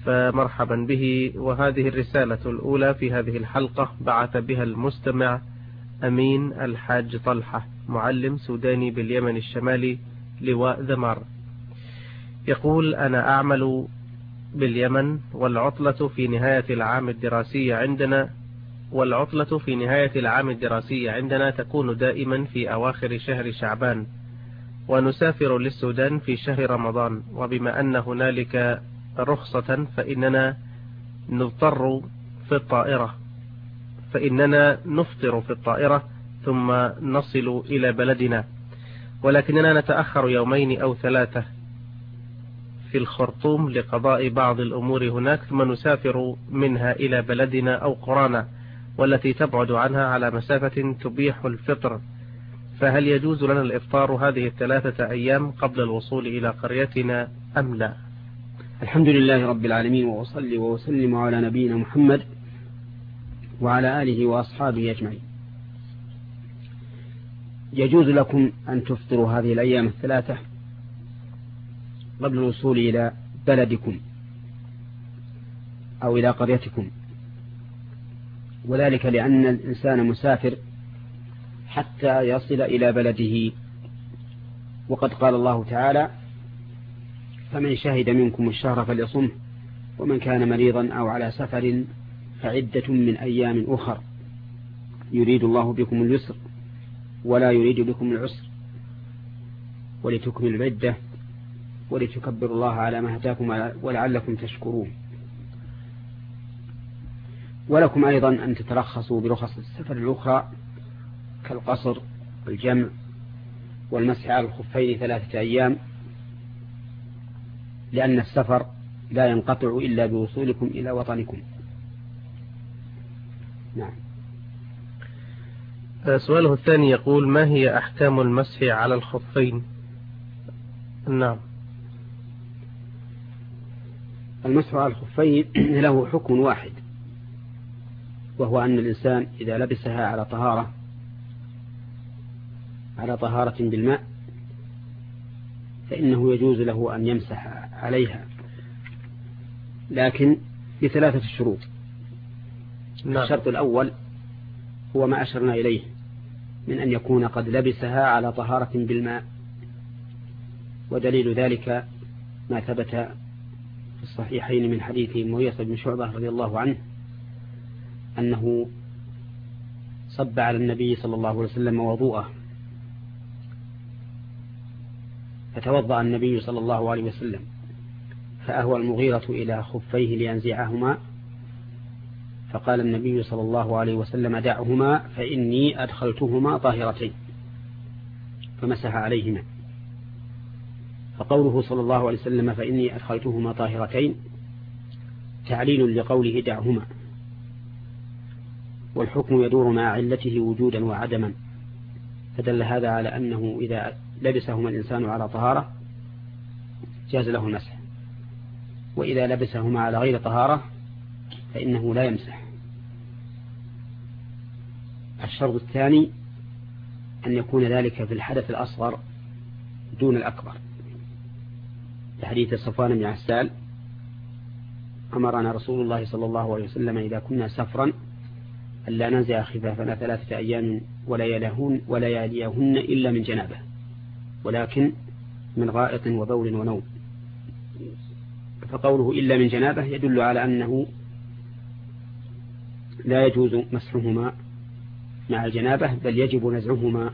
فمرحبا به. وهذه الرسالة الأولى في هذه الحلقة بعث بها المستمع أمين الحاج طلحة، معلم سوداني باليمن الشمالي، لواء ذمار. يقول: أنا أعمل باليمن، والعطلة في نهاية العام الدراسي عندنا تكون دائما في أواخر شهر شعبان، ونسافر للسودان في شهر رمضان، وبما أن هنالك رخصة فإننا نفطر في الطائرة ثم نصل إلى بلدنا، ولكننا نتأخر يومين أو 3 في الخرطوم لقضاء بعض الأمور هناك، ثم نسافر منها إلى بلدنا أو قرانا، والتي تبعد عنها على مسافة تبيح الفطر. فهل يجوز لنا الإفطار هذه 3 أيام قبل الوصول إلى قريتنا أم لا؟ الحمد لله رب العالمين، وأصلي وأسلم على نبينا محمد وعلى آله وأصحابه أجمعين. يجوز لكم أن تفطروا هذه الأيام 3 قبل الوصول إلى بلدكم أو إلى قريتكم، وذلك لأن الإنسان مسافر حتى يصل إلى بلده، وقد قال الله تعالى: فمن شهد منكم الشهر فليصمه، ومن كان مريضا أو على سفر فعدة من أيام أخر، يريد الله بكم اليسر ولا يريد بكم العسر، ولتكملوا العدة ولتكبروا الله على ما هداكم ولعلكم تشكرون. ولكم أيضا أن تترخصوا برخص السفر الأخرى كالقصر والجمع والمسح على الخفين 3 أيام، لأن السفر لا ينقطع إلا بوصولكم إلى وطنكم. نعم. سؤاله الثاني يقول: ما هي أحكام المسح على الخفين؟ نعم. المسح على الخفين له حكم واحد، وهو أن الإنسان إذا لبسها على طهارة بالماء فإنه يجوز له أن يمسح عليها، لكن ب3 شروط. نعم. الشرط الأول هو ما أشرنا إليه من أن يكون قد لبسها على طهارة بالماء، ودليل ذلك ما ثبت في الصحيحين من حديث مغيث بن شعبة رضي الله عنه أنه صب على النبي صلى الله عليه وسلم وضوءه، فتوضأ النبي صلى الله عليه وسلم، فأهوى المغيرة إلى خفيه لينزعهما، فقال النبي صلى الله عليه وسلم: دعهما فإني أدخلتهما طاهرتين، فمسح عليهما. فقوله صلى الله عليه وسلم: فإني أدخلتهما طاهرتين تعليل لقوله دعهما، والحكم يدور مع علته وجودا وعدما، فدل هذا على أنه إذا لبسهما الإنسان على طهارة جاز له المسح، وإذا لبسهما على غير طهارة فإنه لا يمسح. الشرط الثاني أن يكون ذلك في الحدث الأصغر دون الأكبر، لحديث صفوان بن عسال: أمرنا رسول الله صلى الله عليه وسلم إذا كنا سفرا ألا ننزع خفافنا 3 أيام ولا يليهن إلا من جنابه، ولكن من غائط وبول ونوم. فقوله إلا من جنابه يدل على أنه لا يجوز مسحهما مع الجنابة، بل يجب نزعهما.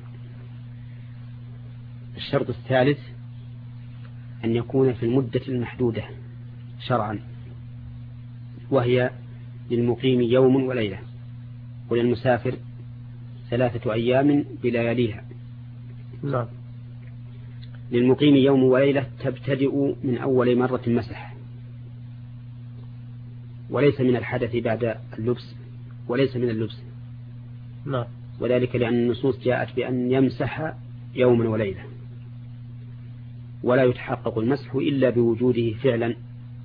الشرط الثالث أن يكون في المدة المحدودة شرعا، وهي للمقيم يوم وليلة، وللمسافر 3 أيام بلياليها. نعم. للمقيم يوم وليلة تبتدئ من أول مرة مسح، وليس من الحدث بعد اللبس، وليس من اللبس. نعم. وذلك لأن النصوص جاءت بأن يمسح يوما وليلة، ولا يتحقق المسح إلا بوجوده فعلا.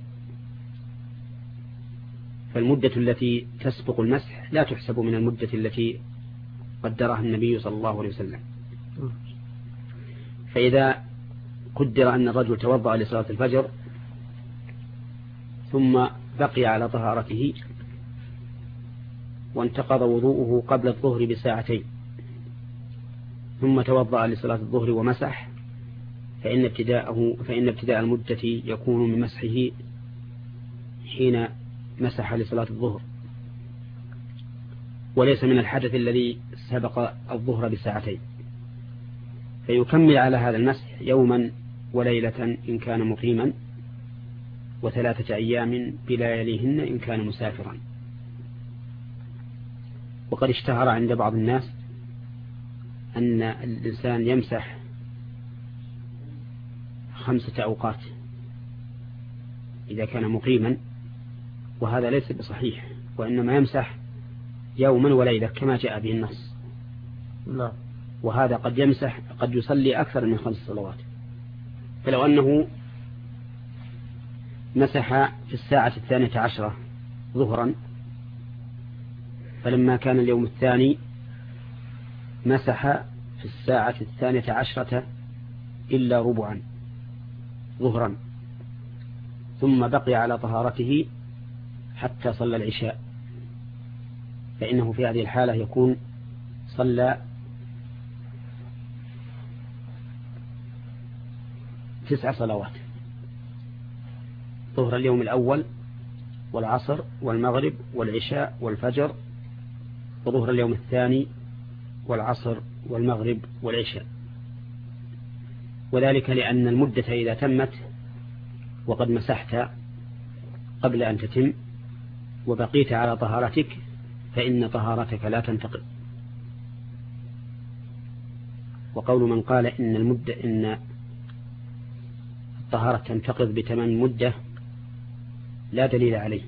فالمدة التي تسبق المسح لا تحسب من المدة التي قدرها النبي صلى الله عليه وسلم. فإذا قدر أن الرجل توضأ لصلاة الفجر ثم بقي على طهارته وانتقض وضوءه قبل الظهر بساعتين ثم توضأ لصلاة الظهر ومسح فإن ابتداء المدة يكون من مسحه حين مسح لصلاة الظهر وليس من الحدث الذي سبق الظهر بساعتين، فيكمل على هذا المسح يوما وليلة إن كان مقيما، و3 أيام بلياليهن إن كان مسافرا. وقد اشتهر عند بعض الناس أن الإنسان يمسح 5 أوقات إذا كان مقيما، وهذا ليس بصحيح، وإنما يمسح يوما وليلة كما جاء به النص. لا. وهذا قد يصلي أكثر من 5 صلوات. فلو أنه مسح في الساعة 12 ظهرا، فلما كان اليوم الثاني مسح في الساعة 12 إلا ربعا ظهرا، ثم بقي على طهارته حتى صلى العشاء، فإنه في هذه الحالة يكون صلى 9 صلوات: ظهر اليوم الأول والعصر والمغرب والعشاء والفجر، وظهر اليوم الثاني والعصر والمغرب والعشاء. وذلك لأن المدة إذا تمت وقد مسحت قبل أن تتم وبقيت على طهارتك فإن طهارتك لا تنتقض. وقول من قال إن الطهارة تنتقض بتمام المدة لا دليل عليه،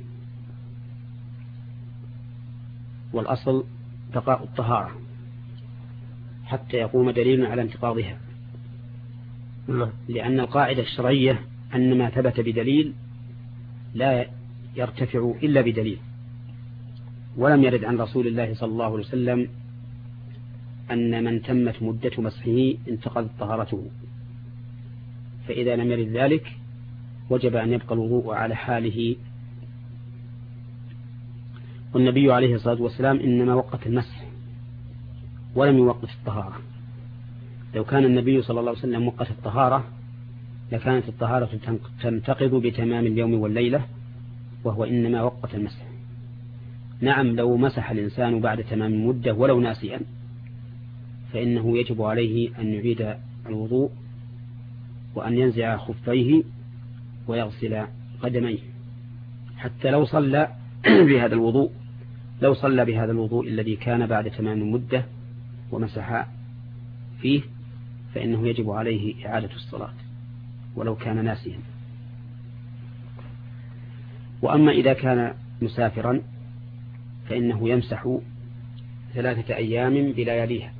والأصل بقاء الطهارة حتى يقوم دليل على انتقاضها، لأن القاعدة الشرعية أن ما ثبت بدليل لا يرتفع إلا بدليل. ولم يرد عن رسول الله صلى الله عليه وسلم أن من تمت مدة مسحه انتقضت طهارته، فإذا لم يرد ذلك وجب أن يبقى الوضوء على حاله. والنبي عليه الصلاة والسلام إنما وقت المسح ولم يوقت الطهارة. لو كان النبي صلى الله عليه وسلم وقت الطهارة لكانت الطهارة تنتقض بتمام اليوم والليلة، وهو إنما وقت المسح. نعم، لو مسح الإنسان بعد تمام المدة ولو ناسيا فإنه يجب عليه أن يعيد الوضوء وأن ينزع خفيه ويغسل قدميه، حتى لو صلى بهذا الوضوء الذي كان بعد تمام المدة ومسح فيه فإنه يجب عليه إعادة الصلاة ولو كان ناسيا. وأما إذا كان مسافرا فإنه يمسح 3 أيام بلياليها،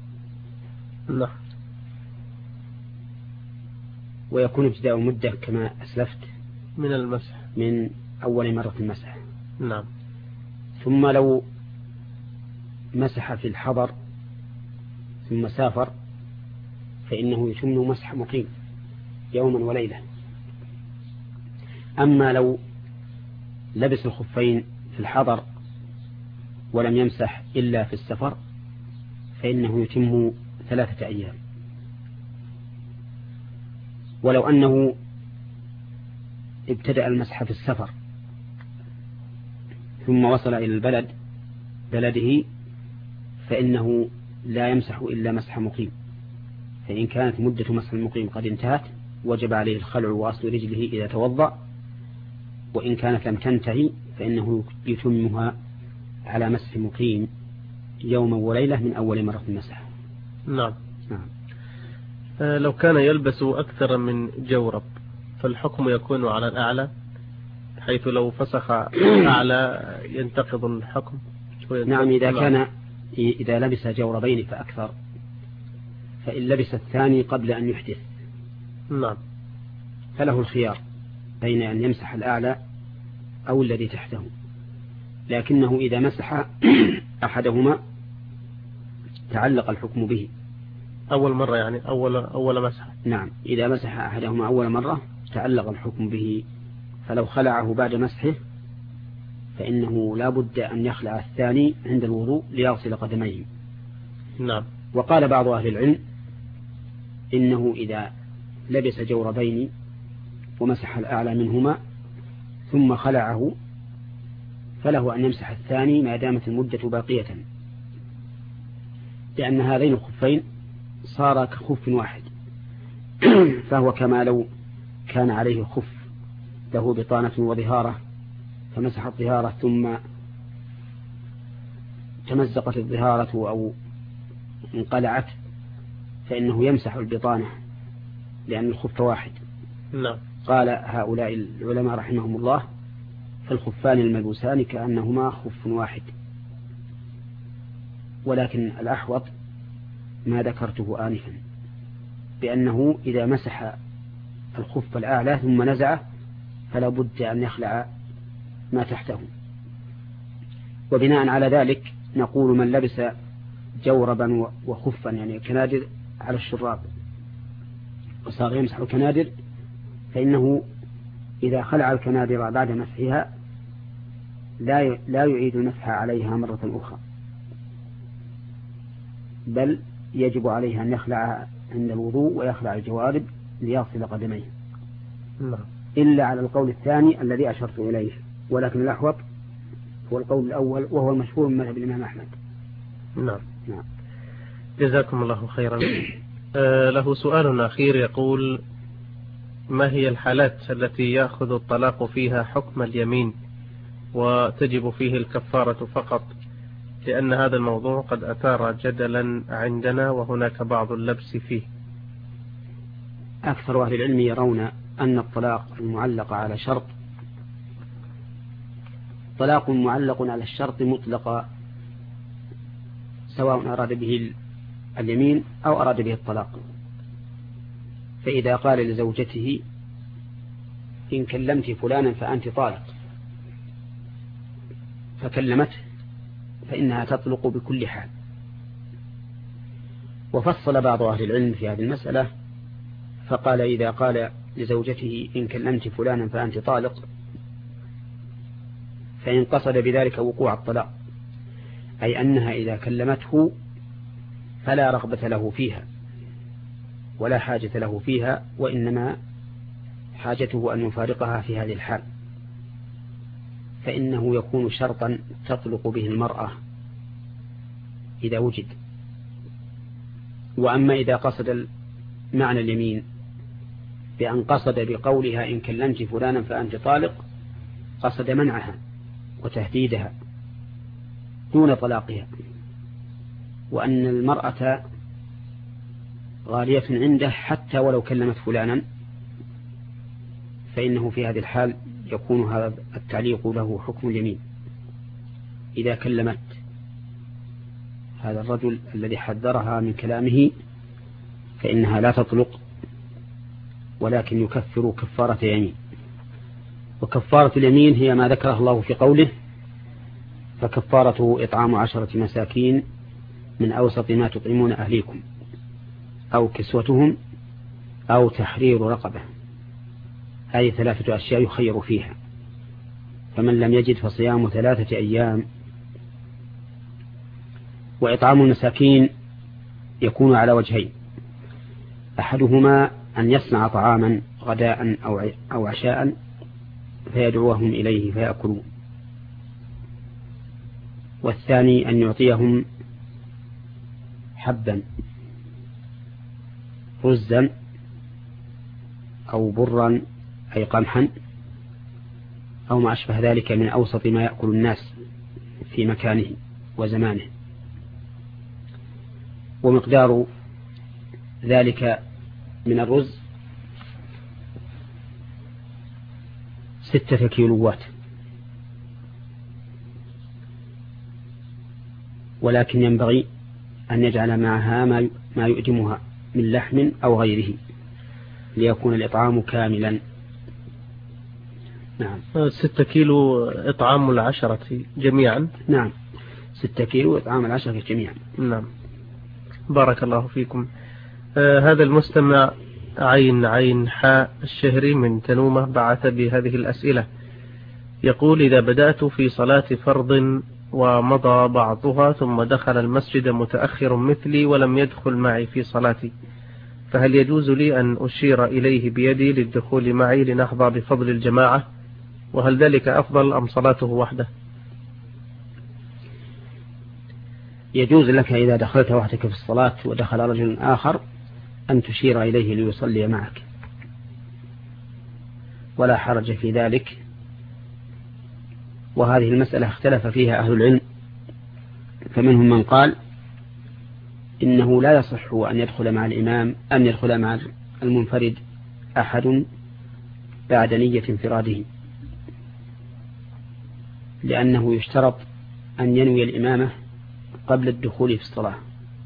ويكون ابتداء المدة كما أسلفت من المسح، من أول مرة المسح. نعم. ثم لو مسح في الحضر ثم سافر فإنه يتم مسح مقيم يوما وليلة. أما لو لبس الخفين في الحضر ولم يمسح إلا في السفر فإنه يتم 3 أيام. ولو أنه ابتدأ المسح في السفر ثم وصل إلى بلده فإنه لا يمسح إلا مسح مقيم، فإن كانت مدة مسح المقيم قد انتهت وجب عليه الخلع وأصل رجله إذا توضأ، وإن كانت لم تنتهي فإنه يتمها على مسح مقيم يوما وليلة من أول مرة المسح. نعم. لو كان يلبس أكثر من جورب فالحكم يكون على الأعلى، حيث لو فسخ أعلى ينتقض الحكم. نعم، إذا لبس جوربين فأكثر، فإن لبس الثاني قبل أن يحدث نعم فله الخيار بين أن يمسح الأعلى أو الذي تحته، لكنه إذا مسح أحدهما تعلق الحكم به أول مرة، يعني أول مسح. نعم، إذا مسح أحدهما أول مرة تعلق الحكم به، فلو خلعه بعد مسحه فإنه لا بد أن يخلع الثاني عند الوضوء ليغسل قدميه. نعم. وقال بعض أهل العلم إنه إذا لبس جوربين ومسح الأعلى منهما ثم خلعه فله أن يمسح الثاني ما دامت المدة باقية، لأن هذين الخفين صار كخف واحد فهو كما لو كان عليه خف له بطانة وظهارة فمسح الظهارة ثم تمزقت الظهارة أو انقلعت فإنه يمسح البطانة لأن الخف واحد. نعم. قال هؤلاء العلماء رحمهم الله فالخفان الملبوسان كأنهما خف واحد، ولكن الأحوط ما ذكرته آنفا بأنه إذا مسح الخف الأعلى ثم نزعه فلا بد أن يخلع ما تحته. وبناء على ذلك نقول من لبس جوربا وخفا يعني كنادر على الشراب وصار يمسح الكنادر فإنه إذا خلع الكنادر بعد مسحها لا يعيد المسح عليها مرة أخرى، بل يجب عليه أن يخلع عند الوضوء ويخلع الجوارب ليغسل قدميه. إلا على القول الثاني الذي أشرت إليه، ولكن الأحوط هو القول الأول وهو المشهور من مذهب الإمام أحمد. نعم. جزاكم الله خيرا. له سؤال أخير يقول: ما هي الحالات التي يأخذ الطلاق فيها حكم اليمين وتجب فيه الكفارة فقط؟ لأن هذا الموضوع قد أثار جدلا عندنا وهناك بعض اللبس فيه. أكثر أهل العلم يرون أن الطلاق المعلق على شرط طلاق معلق على الشرط مطلقا، سواء أراد به اليمين أو أراد به الطلاق. فإذا قال لزوجته إن كلمت فلانا فأنت طالق فكلمته فإنها تطلق بكل حال. وفصل بعض أهل العلم في هذه المسألة فقال إذا قال لزوجته إن كلمت فلانا فأنت طالق فإن قصد بذلك وقوع الطلاق، أي أنها إذا كلمته فلا رغبة له فيها ولا حاجة له فيها، وإنما حاجته أن يفارقها في هذه الحال، فإنه يكون شرطا تطلق به المرأة إذا وجد. وأما إذا قصد معنى اليمين بأن قصد بقولها إن كلمت فلانا فأنت طالق قصد منعها وتهديدها دون طلاقها، وأن المرأة غالية عنده حتى ولو كلمت فلانا، فإنه في هذه الحال يكون هذا التعليق له حكم اليمين. إذا كلمت هذا الرجل الذي حذرها من كلامه فإنها لا تطلق، ولكن يكفر كفارة يمين. وكفارة اليمين هي ما ذكره الله في قوله فكفارته إطعام 10 مساكين من أوسط ما تطعمون أهليكم أو كسوتهم أو تحرير رقبة، هذه 3 أشياء يخير فيها. فمن لم يجد فصيام 3 أيام. وإطعام المساكين يكون على وجهين: أحدهما أن يصنع طعاما غداء أو عشاء فيدعوهم إليه فيأكلون، والثاني أن يعطيهم حبا رزا أو برا أي قمحا أو ما أشبه ذلك من أوسط ما يأكل الناس في مكانه وزمانه. ومقدار ذلك من الرز 6 كيلوات، ولكن ينبغي أن يجعل معها ما يؤدمها من لحم أو غيره ليكون الإطعام كاملا. نعم. 6 كيلو إطعام 10 جميعا. نعم، 6 كيلو إطعام 10 جميعا. نعم، بارك الله فيكم. هذا المستمع عين حاء الشهري من تنومة بعث بهذه الأسئلة، يقول: إذا بدأت في صلاة فرض ومضى بعضها ثم دخل المسجد متأخر مثلي ولم يدخل معي في صلاتي، فهل يجوز لي أن أشير إليه بيدي للدخول معي لنحظى بفضل الجماعة؟ وهل ذلك أفضل أم صلاته وحده؟ يجوز لك إذا دخلت وحدك في الصلاة ودخل رجل آخر أن تشير إليه ليصلي معك، ولا حرج في ذلك. وهذه المسألة اختلف فيها أهل العلم، فمنهم من قال إنه لا يصح أن يدخل مع الإمام أن يدخل مع المنفرد أحد بعد نية انفراده، لأنه يشترط أن ينوي الإمامة قبل الدخول في الصلاة.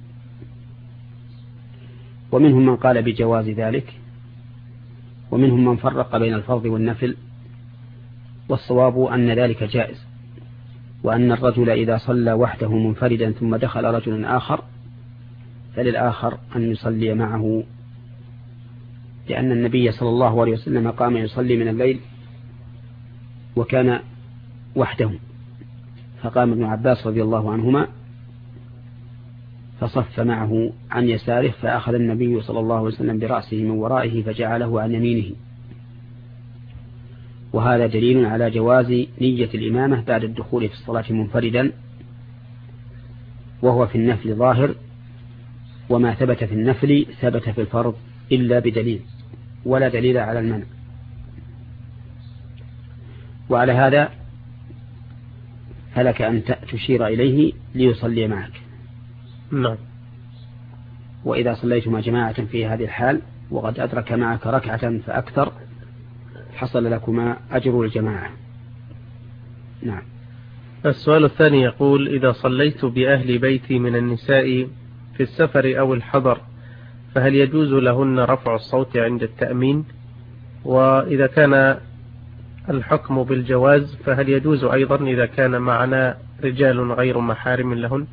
ومنهم من قال بجواز ذلك، ومنهم من فرق بين الفرض والنفل، والصواب أن ذلك جائز، وأن الرجل إذا صلى وحده منفردا ثم دخل رجل آخر فللآخر أن يصلي معه، لأن النبي صلى الله عليه وسلم قام يصلي من الليل وكان وحده، فقام ابن عباس رضي الله عنهما فصف معه عن يساره، فأخذ النبي صلى الله عليه وسلم برأسه من ورائه فجعله عن يمينه. وهذا دليل على جواز نية الإمامة بعد الدخول في الصلاة منفردا، وهو في النفل ظاهر، وما ثبت في النفل ثبت في الفرض إلا بدليل، ولا دليل على المنع. وعلى هذا فلك أن تشير إليه ليصلي معك. نعم. وإذا صليتما جماعة في هذه الحال وقد أدرك معك ركعة فأكثر حصل لكما أجر الجماعة. نعم. السؤال الثاني يقول: إذا صليت بأهل بيتي من النساء في السفر أو الحضر فهل يجوز لهن رفع الصوت عند التأمين؟ وإذا كان الحكم بالجواز فهل يجوز أيضا إذا كان معنا رجال غير محارم لهن؟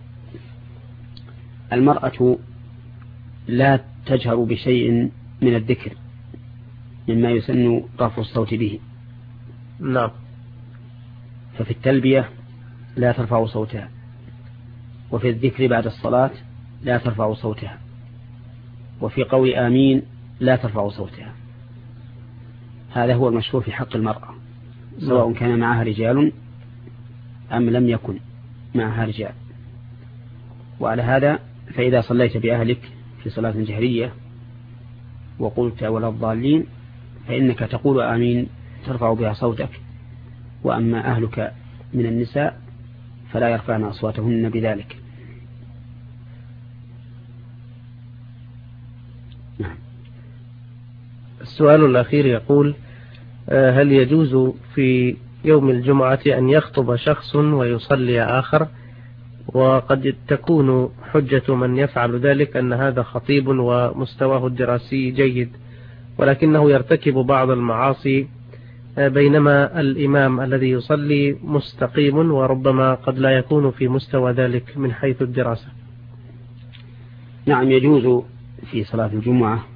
المرأة لا تجهر بشيء من الذكر مما يسن رفع الصوت به. نعم. ففي التلبية لا ترفع صوتها، وفي الذكر بعد الصلاة لا ترفع صوتها، وفي قول آمين لا ترفع صوتها. هذا هو المشهور في حق المرأة، سواء كان معها رجال أم لم يكن معها رجال. وعلى هذا فإذا صليت بأهلك في صلاة جهرية وقلت ولا الضالين فإنك تقول آمين ترفع بها صوتك، وأما أهلك من النساء فلا يرفعن أصواتهن بذلك. نعم. السؤال الأخير يقول: هل يجوز في يوم الجمعة أن يخطب شخص ويصلي آخر؟ وقد تكون حجة من يفعل ذلك أن هذا خطيب ومستواه الدراسي جيد، ولكنه يرتكب بعض المعاصي، بينما الإمام الذي يصلي مستقيم وربما قد لا يكون في مستوى ذلك من حيث الدراسة. نعم، يجوز في صلاة الجمعة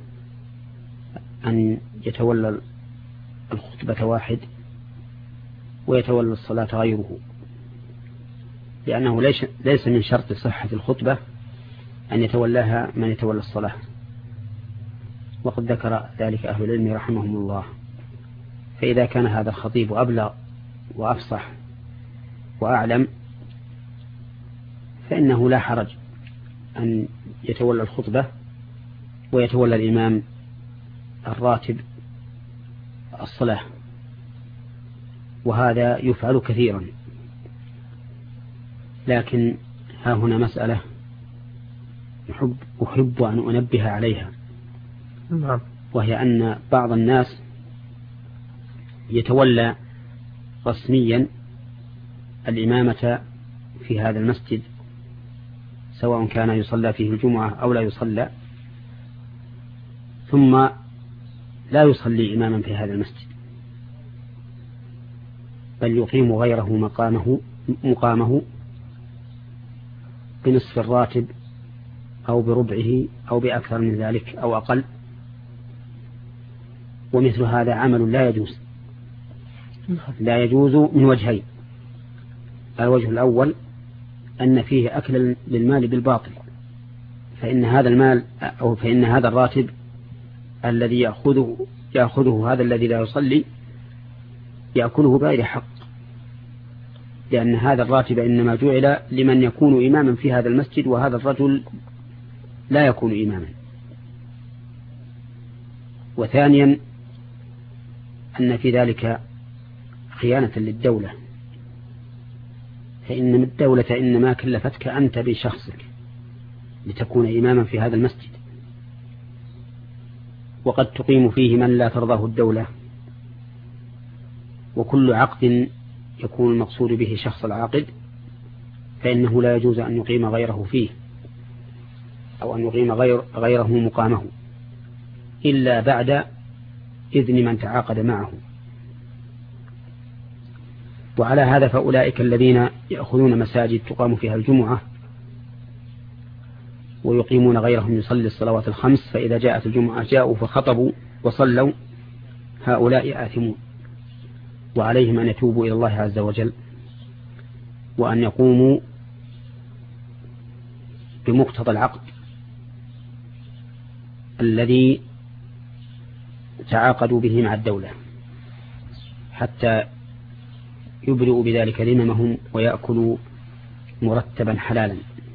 أن يتولى الخطبة واحد ويتولى الصلاة غيره، لأنه ليس من شرط صحة الخطبة أن يتولاها من يتولى الصلاة، وقد ذكر ذلك أهل العلم رحمهم الله. فإذا كان هذا الخطيب أبلغ وأفصح وأعلم فإنه لا حرج أن يتولى الخطبة ويتولى الإمام الراتب الصلاة، وهذا يفعل كثيرا. لكن ها هنا مسألة أحب أن أنبه عليها، وهي أن بعض الناس يتولى رسميا الإمامة في هذا المسجد، سواء كان يصلى فيه الجمعة أو لا يصلى، ثم لا يصلي إماما في هذا المسجد، بل يقيم غيره مقامه بنصف الراتب أو بربعه أو بأكثر من ذلك أو أقل. ومثل هذا عمل لا يجوز، لا يجوز من وجهين. الوجه الأول أن فيه أكل للمال بالباطل، فإن هذا المال أو فإن هذا الراتب الذي يأخذه هذا الذي لا يصلي يأكله بغير حق، لأن هذا الراتب إنما جعل لمن يكون إماما في هذا المسجد، وهذا الرجل لا يكون إماما. وثانيا أن في ذلك خيانة للدولة، فإن الدولة إنما كلفتك أنت بشخصك لتكون إماما في هذا المسجد، وقد تقيم فيه من لا ترضاه الدولة، وكل عقد يكون المقصود به شخص العاقد فإنه لا يجوز أن يقيم غيره فيه أو أن يقيم غيره مقامه إلا بعد إذن من تعاقد معه. وعلى هذا فأولئك الذين يأخذون مساجد تقام فيها الجمعة ويقيمون غيرهم يصلي الصلوات الخمس، فإذا جاءت الجمعة جاءوا فخطبوا وصلوا، هؤلاء آثمون، وعليهم أن يتوبوا إلى الله عز وجل وأن يقوموا بمقتضى العقد الذي تعاقدوا به مع الدولة حتى يبرئوا بذلك ذممهم ويأكلوا مرتبا حلالا.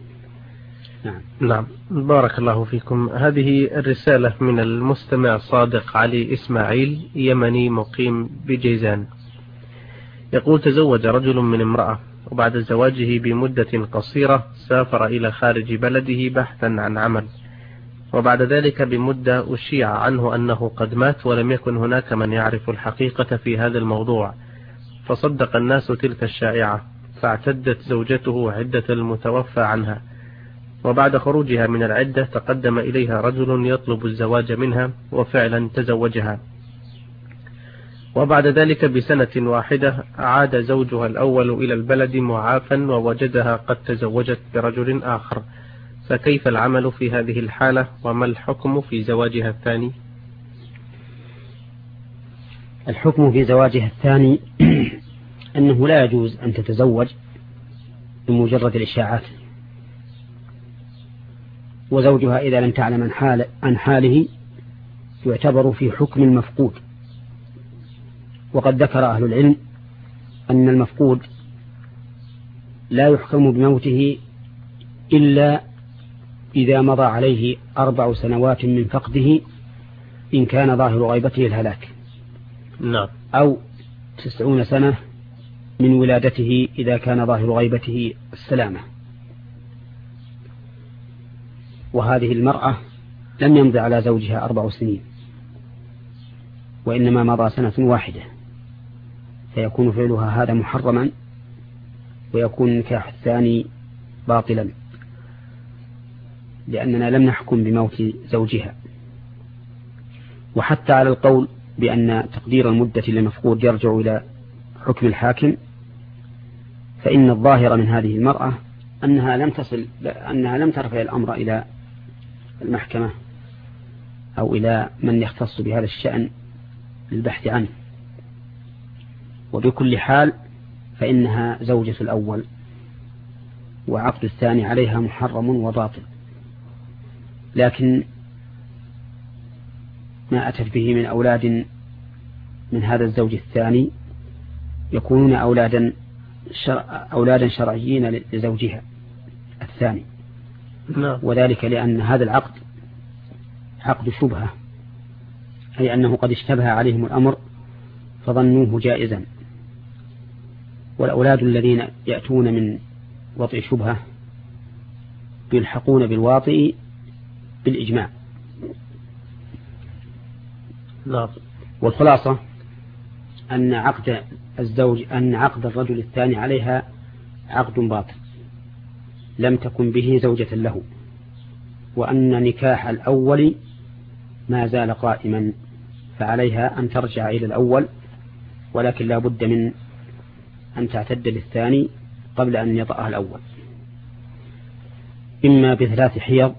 نعم، بارك الله فيكم. هذه الرسالة من المستمع صادق علي إسماعيل، يمني مقيم بجيزان، يقول: تزوج رجل من امرأة، وبعد زواجه بمدة قصيرة سافر إلى خارج بلده بحثا عن عمل، وبعد ذلك بمدة أشيع عنه أنه قد مات ولم يكن هناك من يعرف الحقيقة في هذا الموضوع، فصدق الناس تلك الشائعة، فاعتدت زوجته عدة المتوفى عنها، وبعد خروجها من العدة تقدم إليها رجل يطلب الزواج منها، وفعلا تزوجها، وبعد ذلك بسنة واحدة عاد زوجها الأول إلى البلد معافا ووجدها قد تزوجت برجل آخر، فكيف العمل في هذه الحالة، وما الحكم في زواجها الثاني؟ الحكم في زواجها الثاني أنه لا يجوز أن تتزوج بمجرد الإشاعات، وزوجها إذا لم تعلم عن حاله يعتبر في حكم المفقود. وقد ذكر أهل العلم أن المفقود لا يحكم بموته إلا إذا مضى عليه 4 سنوات من فقده إن كان ظاهر غيبته الهلاك، نعم، أو 90 سنة من ولادته إذا كان ظاهر غيبته السلامة. وهذه المرأة لم يمضي على زوجها 4 سنين، وإنما مضى سنة واحدة، فيكون فعلها هذا محرما، ويكون النكاح الثاني باطلا، لأننا لم نحكم بموت زوجها. وحتى على القول بأن تقدير المدة للمفقود يرجع إلى حكم الحاكم، فإن الظاهر من هذه المرأة أنها لم ترفع الأمر إلى المحكمة أو إلى من يختص بهذا الشأن للبحث عنه، وبكل حال فإنها زوجة الأول، وعقد الثاني عليها محرم وباطل. لكن ما أتت به من أولاد من هذا الزوج الثاني يكونون أولادا شرعيين لزوجها الثاني، وذلك لأن هذا العقد عقد شبهة، أي أنه قد اشتبه عليهم الأمر فظنوه جائزا. والأولاد الذين يأتون من وطئ شبهة يلحقون بالواطئ بالإجماع. والخلاصة أن عقد الرجل الثاني عليها عقد باطل لم تكن به زوجة له، وأن نكاح الأول ما زال قائما، فعليها أن ترجع إلى الأول، ولكن لا بد من أن تعتد للثاني قبل أن يطأها الأول، إما ب3 حيض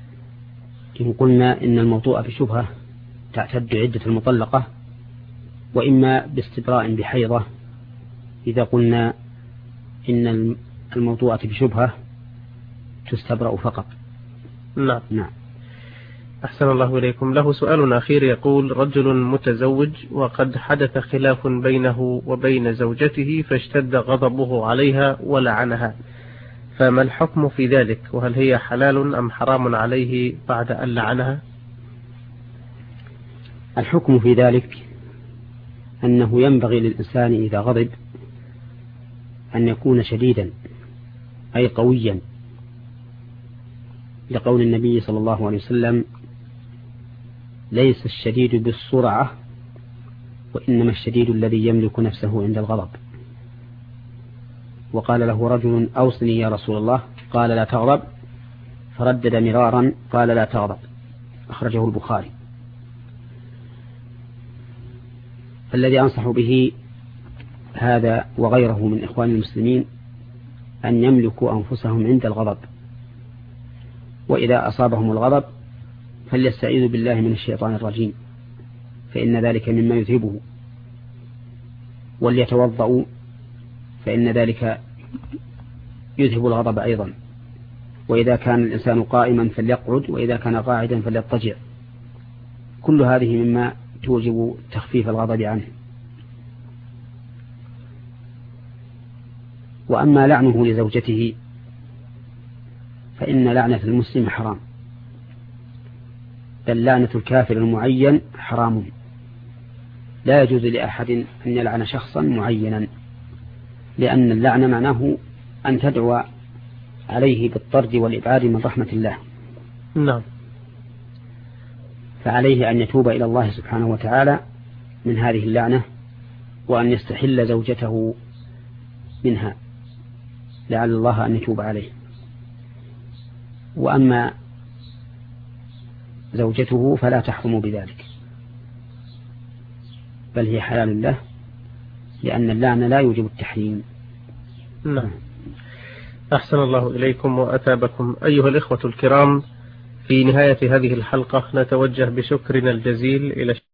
إن قلنا إن الموضوع في شبهة تعتد عدة المطلقة، وإما باستبراء بحيضة إذا قلنا إن الموضوعة بشبهة تستبرأ فقط. نعم. أحسن الله إليكم. له سؤال أخير يقول: رجل متزوج وقد حدث خلاف بينه وبين زوجته فاشتد غضبه عليها ولعنها، فما الحكم في ذلك؟ وهل هي حلال أم حرام عليه بعد أن لعنها؟ الحكم في ذلك أنه ينبغي للإنسان إذا غضب أن يكون شديدا أي قويا، لقول النبي صلى الله عليه وسلم: ليس الشديد بالسرعة وإنما الشديد الذي يملك نفسه عند الغضب. وقال له رجل: أوصني يا رسول الله، قال: لا تغضب، فردد مرارا قال: لا تغضب، أخرجه البخاري. فالذي أنصح به هذا وغيره من إخوان المسلمين أن يملكوا أنفسهم عند الغضب، وإذا أصابهم الغضب فليستعيذوا بالله من الشيطان الرجيم، فإن ذلك مما يذهبه، وليتوضأوا فإن ذلك يذهب الغضب أيضا، وإذا كان الإنسان قائما فليقعد، وإذا كان قاعدا فليضطجع. كل هذه مما توجب تخفيف الغضب عنه. وأما لعنه لزوجته فإن لعنة المسلم حرام، بل لعنة الكافر المعين حرام. لا يجوز لأحد أن يلعن شخصا معينا، لأن اللعن معناه أن تدعو عليه بالطرد والإبعاد من رحمة الله. نعم. فعليه أن يتوب إلى الله سبحانه وتعالى من هذه اللعنة، وأن يستحل زوجته منها لعل الله أن يتوب عليه. وأما زوجته فلا تحرم بذلك، بل هي حلال له، لأن اللعن لا يوجب التحريم. نعم. أحسن الله إليكم وأتابكم. أيها الإخوة الكرام، في نهاية هذه الحلقة نتوجه بشكرنا الجزيل إلى